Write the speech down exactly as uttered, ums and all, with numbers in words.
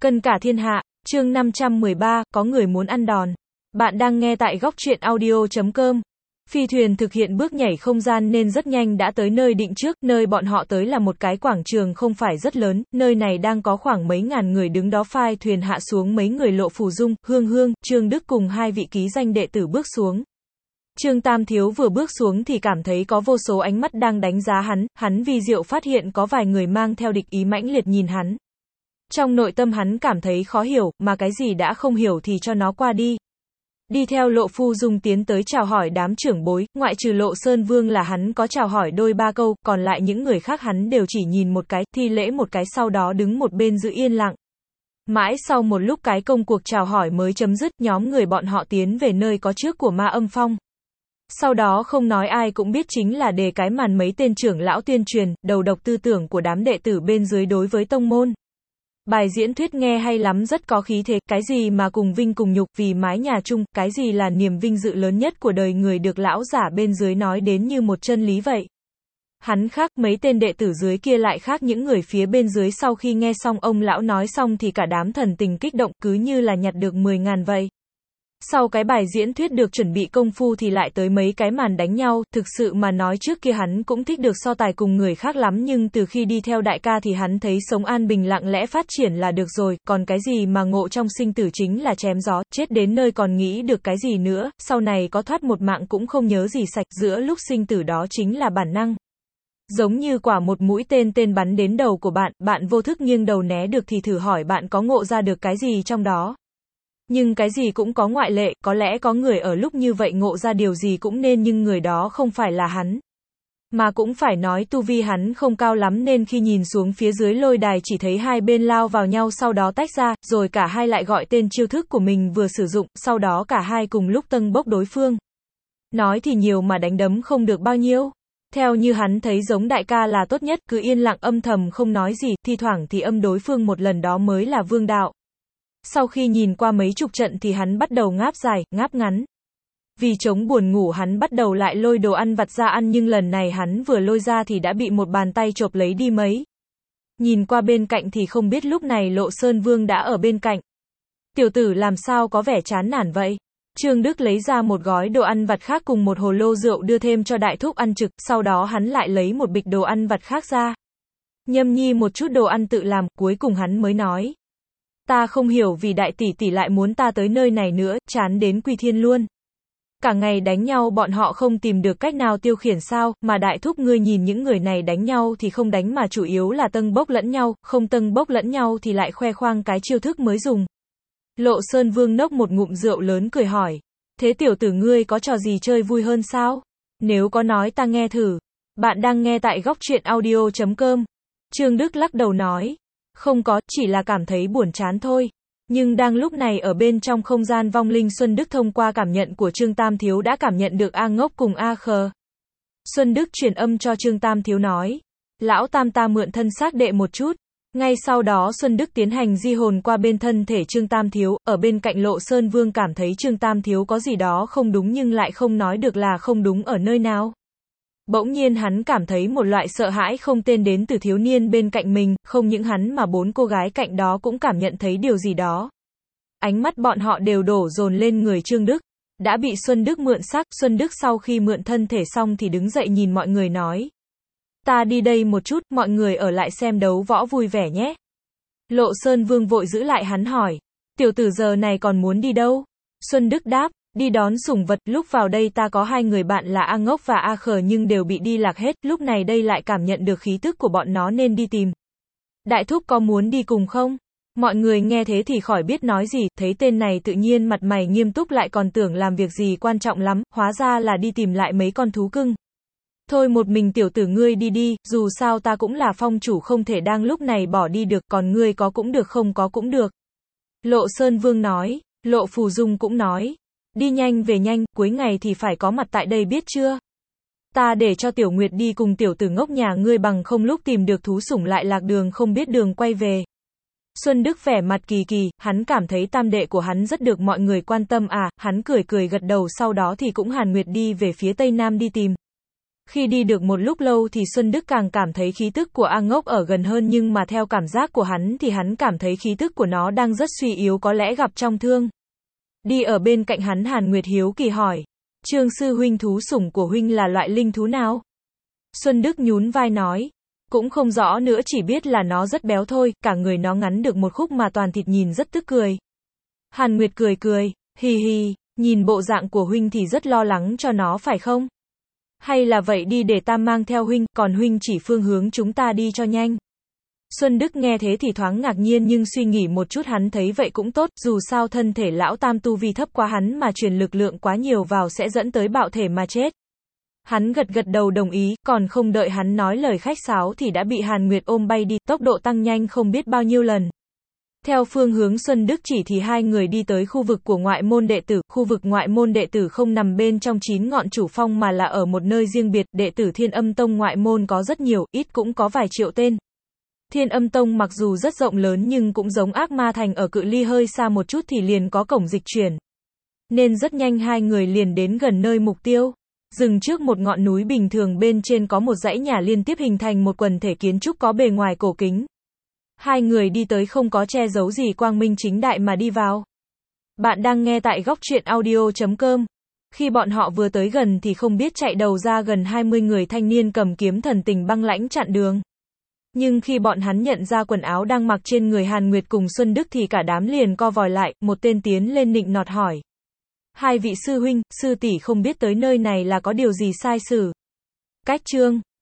Cân cả thiên hạ, chương năm trăm mười ba, có người muốn ăn đòn. Bạn đang nghe tại góc truyện audio chấm com. Phi thuyền thực hiện bước nhảy không gian nên rất nhanh đã tới nơi định trước, nơi bọn họ tới là một cái quảng trường không phải rất lớn, nơi này đang có khoảng mấy ngàn người đứng đó. Phai thuyền hạ xuống, mấy người Lộ Phù Dung, Hương Hương, Trương Đức cùng hai vị ký danh đệ tử bước xuống. Trương Tam Thiếu vừa bước xuống thì cảm thấy có vô số ánh mắt đang đánh giá hắn, hắn vì diệu phát hiện có vài người mang theo địch ý mãnh liệt nhìn hắn. Trong nội tâm hắn cảm thấy khó hiểu, mà cái gì đã không hiểu thì cho nó qua đi. Đi theo Lộ Phu Dung tiến tới chào hỏi đám trưởng bối, ngoại trừ Lộ Sơn Vương là hắn có chào hỏi đôi ba câu, còn lại những người khác hắn đều chỉ nhìn một cái, thi lễ một cái sau đó đứng một bên giữ yên lặng. Mãi sau một lúc cái công cuộc chào hỏi mới chấm dứt, nhóm người bọn họ tiến về nơi có trước của Ma Âm Phong. Sau đó không nói ai cũng biết chính là đề cái màn mấy tên trưởng lão tuyên truyền, đầu độc tư tưởng của đám đệ tử bên dưới đối với tông môn. Bài diễn thuyết nghe hay lắm, rất có khí thế, cái gì mà cùng vinh cùng nhục vì mái nhà chung, cái gì là niềm vinh dự lớn nhất của đời người, được lão giả bên dưới nói đến như một chân lý vậy. Hắn khác, mấy tên đệ tử dưới kia lại khác những người phía bên dưới. Sau khi nghe xong ông lão nói xong thì cả đám thần tình kích động, cứ như là nhặt được mười ngàn vậy. Sau cái bài diễn thuyết được chuẩn bị công phu thì lại tới mấy cái màn đánh nhau, thực sự mà nói trước kia hắn cũng thích được so tài cùng người khác lắm, nhưng từ khi đi theo đại ca thì hắn thấy sống an bình lặng lẽ phát triển là được rồi, còn cái gì mà ngộ trong sinh tử chính là chém gió, chết đến nơi còn nghĩ được cái gì nữa, sau này có thoát một mạng cũng không nhớ gì sạch, giữa lúc sinh tử đó chính là bản năng. Giống như quả một mũi tên tên bắn đến đầu của bạn, bạn vô thức nghiêng đầu né được thì thử hỏi bạn có ngộ ra được cái gì trong đó. Nhưng cái gì cũng có ngoại lệ, có lẽ có người ở lúc như vậy ngộ ra điều gì cũng nên, nhưng người đó không phải là hắn. Mà cũng phải nói tu vi hắn không cao lắm nên khi nhìn xuống phía dưới lôi đài chỉ thấy hai bên lao vào nhau sau đó tách ra, rồi cả hai lại gọi tên chiêu thức của mình vừa sử dụng, sau đó cả hai cùng lúc tâng bốc đối phương. Nói thì nhiều mà đánh đấm không được bao nhiêu. Theo như hắn thấy giống đại ca là tốt nhất, cứ yên lặng âm thầm không nói gì, thi thoảng thì âm đối phương một lần đó mới là vương đạo. Sau khi nhìn qua mấy chục trận thì hắn bắt đầu ngáp dài, ngáp ngắn. Vì chống buồn ngủ hắn bắt đầu lại lôi đồ ăn vặt ra ăn, nhưng lần này hắn vừa lôi ra thì đã bị một bàn tay chộp lấy đi mấy. Nhìn qua bên cạnh thì không biết lúc này Lộ Sơn Vương đã ở bên cạnh. Tiểu tử làm sao có vẻ chán nản vậy? Trương Đức lấy ra một gói đồ ăn vặt khác cùng một hồ lô rượu đưa thêm cho đại thúc ăn trực, sau đó hắn lại lấy một bịch đồ ăn vặt khác ra. Nhâm nhi một chút đồ ăn tự làm, cuối cùng hắn mới nói. Ta không hiểu vì đại tỷ tỷ lại muốn ta tới nơi này nữa, chán đến quy thiên luôn. Cả ngày đánh nhau bọn họ không tìm được cách nào tiêu khiển sao, mà đại thúc ngươi nhìn những người này đánh nhau thì không đánh mà chủ yếu là tâng bốc lẫn nhau, không tâng bốc lẫn nhau thì lại khoe khoang cái chiêu thức mới dùng. Lộ Sơn Vương nốc một ngụm rượu lớn cười hỏi, thế tiểu tử ngươi có trò gì chơi vui hơn sao? Nếu có nói ta nghe thử. Bạn đang nghe tại góc truyện audio chấm com. Trương Đức lắc đầu nói. Không có, chỉ là cảm thấy buồn chán thôi. Nhưng đang lúc này ở bên trong không gian vong linh, Xuân Đức thông qua cảm nhận của Trương Tam Thiếu đã cảm nhận được A Ngốc cùng A Khờ. Xuân Đức truyền âm cho Trương Tam Thiếu nói. Lão Tam ta mượn thân xác đệ một chút. Ngay sau đó Xuân Đức tiến hành di hồn qua bên thân thể Trương Tam Thiếu, ở bên cạnh Lộ Sơn Vương cảm thấy Trương Tam Thiếu có gì đó không đúng nhưng lại không nói được là không đúng ở nơi nào. Bỗng nhiên hắn cảm thấy một loại sợ hãi không tên đến từ thiếu niên bên cạnh mình, không những hắn mà bốn cô gái cạnh đó cũng cảm nhận thấy điều gì đó. Ánh mắt bọn họ đều đổ dồn lên người Trương Đức. Đã bị Xuân Đức mượn xác, Xuân Đức sau khi mượn thân thể xong thì đứng dậy nhìn mọi người nói. Ta đi đây một chút, mọi người ở lại xem đấu võ vui vẻ nhé. Lộ Sơn Vương vội giữ lại hắn hỏi. Tiểu tử giờ này còn muốn đi đâu? Xuân Đức đáp. Đi đón sủng vật, lúc vào đây ta có hai người bạn là A Ngốc và A Khờ nhưng đều bị đi lạc hết, lúc này đây lại cảm nhận được khí tức của bọn nó nên đi tìm. Đại thúc có muốn đi cùng không? Mọi người nghe thế thì khỏi biết nói gì, thấy tên này tự nhiên mặt mày nghiêm túc lại còn tưởng làm việc gì quan trọng lắm, hóa ra là đi tìm lại mấy con thú cưng. Thôi một mình tiểu tử ngươi đi đi, dù sao ta cũng là phong chủ không thể đang lúc này bỏ đi được, còn ngươi có cũng được không có cũng được. Lộ Sơn Vương nói, Lộ Phù Dung cũng nói. Đi nhanh về nhanh, cuối ngày thì phải có mặt tại đây biết chưa? Ta để cho Tiểu Nguyệt đi cùng tiểu tử ngốc nhà ngươi, bằng không lúc tìm được thú sủng lại lạc đường không biết đường quay về. Xuân Đức vẻ mặt kỳ kỳ, hắn cảm thấy tam đệ của hắn rất được mọi người quan tâm à, hắn cười cười gật đầu, sau đó thì cũng hàn nguyệt đi về phía tây nam đi tìm. Khi đi được một lúc lâu thì Xuân Đức càng cảm thấy khí tức của A Ngốc ở gần hơn, nhưng mà theo cảm giác của hắn thì hắn cảm thấy khí tức của nó đang rất suy yếu, có lẽ gặp trọng thương. Đi ở bên cạnh hắn, Hàn Nguyệt hiếu kỳ hỏi, Trương sư huynh, thú sủng của huynh là loại linh thú nào? Xuân Đức nhún vai nói, cũng không rõ nữa, chỉ biết là nó rất béo thôi, cả người nó ngắn được một khúc mà toàn thịt, nhìn rất tức cười. Hàn Nguyệt cười cười, hi hi, nhìn bộ dạng của huynh thì rất lo lắng cho nó phải không? Hay là vậy đi, để ta mang theo huynh, còn huynh chỉ phương hướng chúng ta đi cho nhanh. Xuân Đức nghe thế thì thoáng ngạc nhiên, nhưng suy nghĩ một chút hắn thấy vậy cũng tốt, dù sao thân thể lão tam tu vi thấp quá, hắn mà truyền lực lượng quá nhiều vào sẽ dẫn tới bạo thể mà chết. Hắn gật gật đầu đồng ý, còn không đợi hắn nói lời khách sáo thì đã bị Hàn Nguyệt ôm bay đi, tốc độ tăng nhanh không biết bao nhiêu lần. Theo phương hướng Xuân Đức chỉ thì hai người đi tới khu vực của ngoại môn đệ tử. Khu vực ngoại môn đệ tử không nằm bên trong chín ngọn chủ phong mà là ở một nơi riêng biệt. Đệ tử Thiên Âm Tông ngoại môn có rất nhiều, ít cũng có vài triệu tên. Thiên Âm Tông mặc dù rất rộng lớn nhưng cũng giống Ác Ma Thành, ở cự ly hơi xa một chút thì liền có cổng dịch chuyển. Nên rất nhanh hai người liền đến gần nơi mục tiêu. Dừng trước một ngọn núi bình thường, bên trên có một dãy nhà liên tiếp hình thành một quần thể kiến trúc có bề ngoài cổ kính. Hai người đi tới không có che giấu gì, quang minh chính đại mà đi vào. Bạn đang nghe tại góc truyện audio chấm com. Khi bọn họ vừa tới gần thì không biết chạy đầu ra gần hai mươi người thanh niên cầm kiếm thần tình băng lãnh chặn đường. Nhưng khi bọn hắn nhận ra quần áo đang mặc trên người Hàn Nguyệt cùng Xuân Đức thì cả đám liền co vòi lại, một tên tiến lên nịnh nọt hỏi. Hai vị sư huynh, sư tỷ không biết tới nơi này là có điều gì sai sử? Cách chương